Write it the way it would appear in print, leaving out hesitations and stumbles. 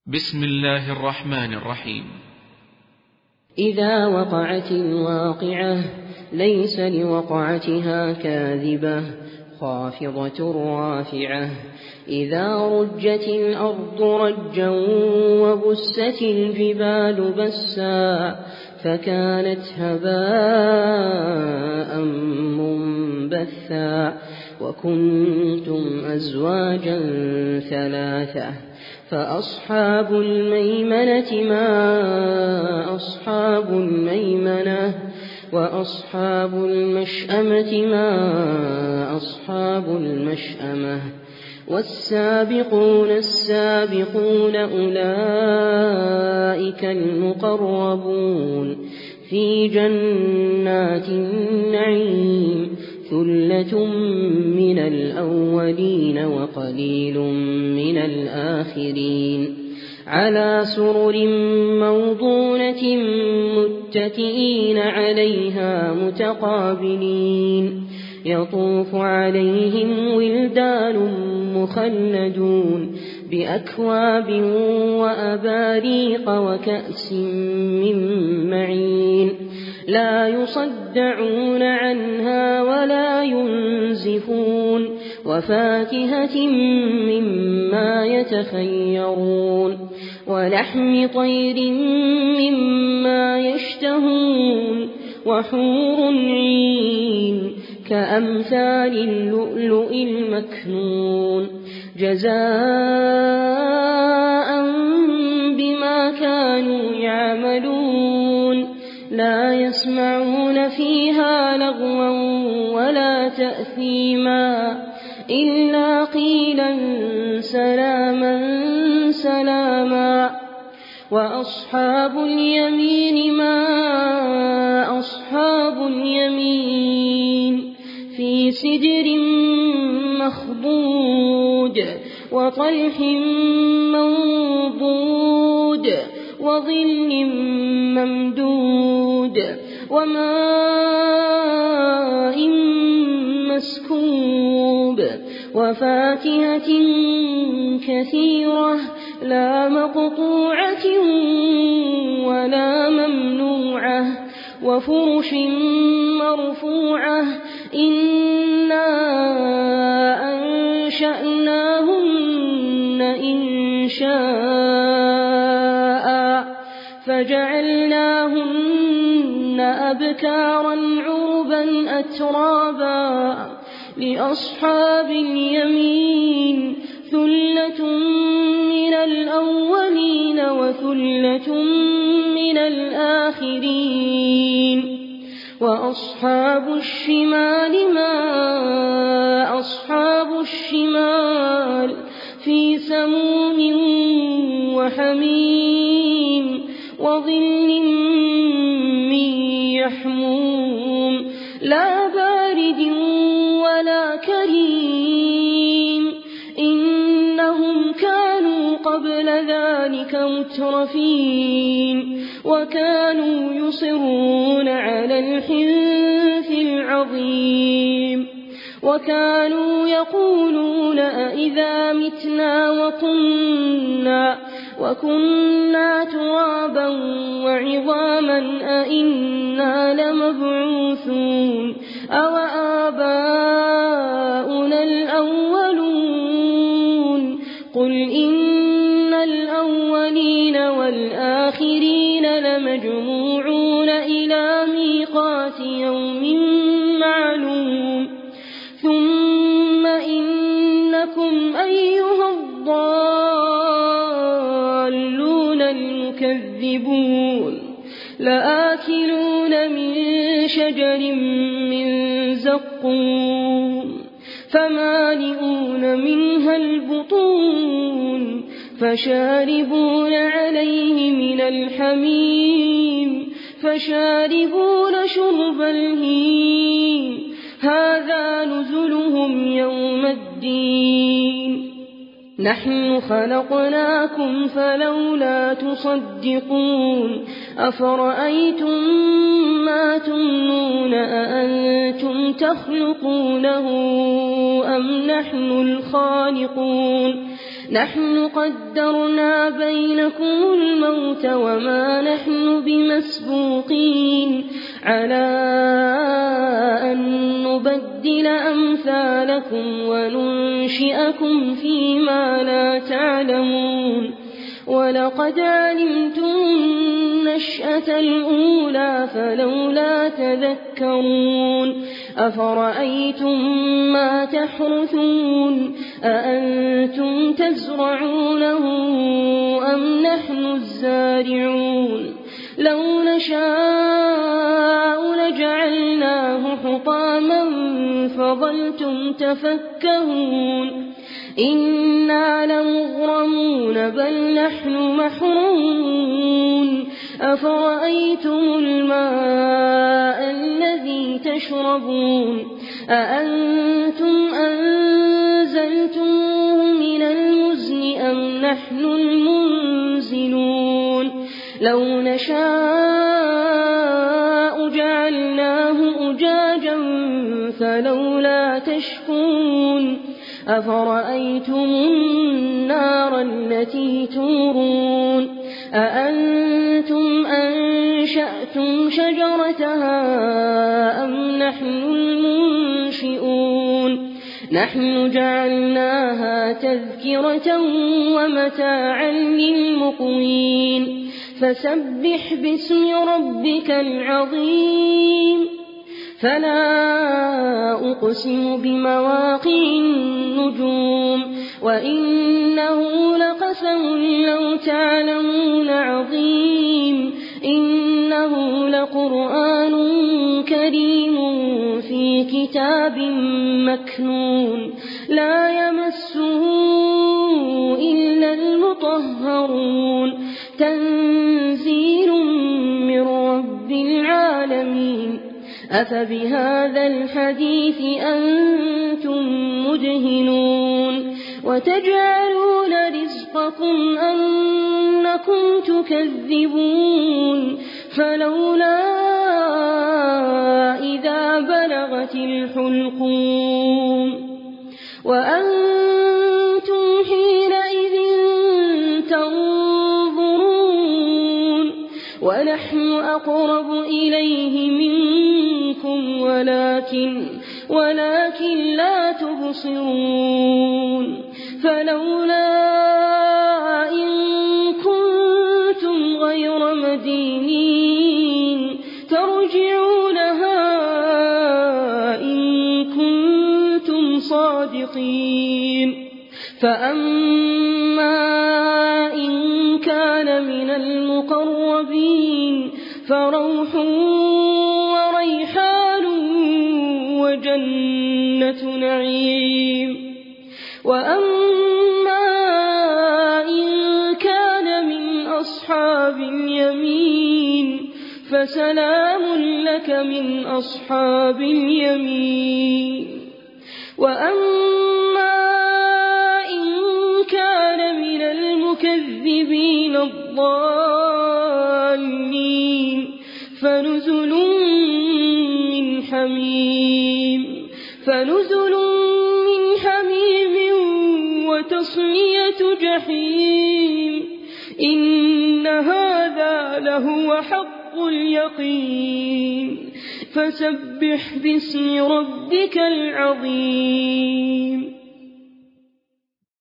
بسم الله الرحمن الرحيم. إذا وقعت الواقعة ليس لوقعتها كاذبة خافضة رافعة. إذا رجت الأرض رجا وبست الجبال بسا فكانت هباء منبثا وكنتم أزواجا ثلاثة فأصحاب الميمنة ما أصحاب الميمنة وأصحاب المشأمة ما أصحاب المشأمة والسابقون السابقون أولئك المقربون في جنات النعيم ثلة من الأولين وقليل من الآخرين على سرر موضونة متكئين عليها متقابلين يطوف عليهم ولدان مخلدون بأكواب وأباريق وكأس من معين لا يصدعون عنها ولا ينزفون وفاكهة مما يتخيرون ولحم طير مما يشتهون وحور عين كأمثال اللؤلؤ المكنون جزاء بما كانوا يعملون لا يسمعون فيها لغوا ولا تأثيما إلا قيلا سلاما سلاما وأصحاب اليمين ما أصحاب اليمين في سدر مخضود وطلح منضود وظل ممدود وماء مسكوب وفاكهة كثيرة لا مقطوعة ولا ممنوعة وفرش مرفوعة إنا أنشأناهن إنشاء فجعلناهن أبكارا عربا أترابا لأصحاب اليمين ثلة من الأولين وثلة من الآخرين وأصحاب الشمال ما أصحاب الشمال في سموم وحميم وظل من يحموم لا بارد ولا كريم إنهم كانوا قبل ذلك مترفين وكانوا يصرون على الحنث العظيم وكانوا يقولون أئذا متنا وكنا ترابا وعظاما أئنا لمبعوثون أو آباؤنا الأولون قل إن الأولين والآخرين لمجموعون إلى ميقات يوم معلوم ثم إنكم أيها الضالون المكذبون لآكلون من شجر من زقوم فمالئون منها البطون فشاربون عليه من الحميم فشاربون شرب الهيم هذا نزلهم يوم الدين نحن خلقناكم فلولا تصدقون أفرأيتم ما تمنون أأنتم تخلقونه أم نحن الخالقون نحن قدرنا بينكم الموت وما نحن بمسبوقين على أن نبدل أمثالكم وننشئكم فيما لا تعلمون ولقد علمتم النشأة الأولى فلولا تذكرون أفرأيتم ما تحرثون أأنتم تزرعونه أم نحن الزارعون لو نشاء لجعلناه حطاما فظلتم تفكهون إنا لمغرمون بل نحن محرومون أفرأيتم الماء الذي تشربون أأنتم أنزلتموه من المزن أم نحن المنزلون لو نشاء جعلناه أجاجا فلولا تشكرون أفرأيتم النار التي تورون أأنتم أنشأتم شجرتها أم نحن المنشئون نحن جعلناها تذكرة ومتاعا للمقوين فسبح باسم ربك العظيم فلا أقسم بمواقع النجوم وإنه لقسم لو تعلمون عظيم إنه لقرآن كريم في كتاب مكنون لا يمسه إلا المطهرون تنزيل من رب العالمين أفبهذا الحديث أنتم مدهنون وتجعلون رزقكم أنكم تكذبون فلولا إذا بلغت الحلقوم وأنتم حينئذ تنظرون ونحن أقرب إليه منكم ولكن لا تبصرون فلولا إن كنتم غير مدينين ترجعونها إن كنتم صادقين فأما إن كان من المقربين فروح وريحان وجنة نعيم وأما إن كان من أصحاب اليمين فسلام لك من أصحاب اليمين وأما إن كان من المكذبين الضالين فنزل من حميم وتصلية جحيم إن هذا لهو حق اليقين فسبح باسم ربك العظيم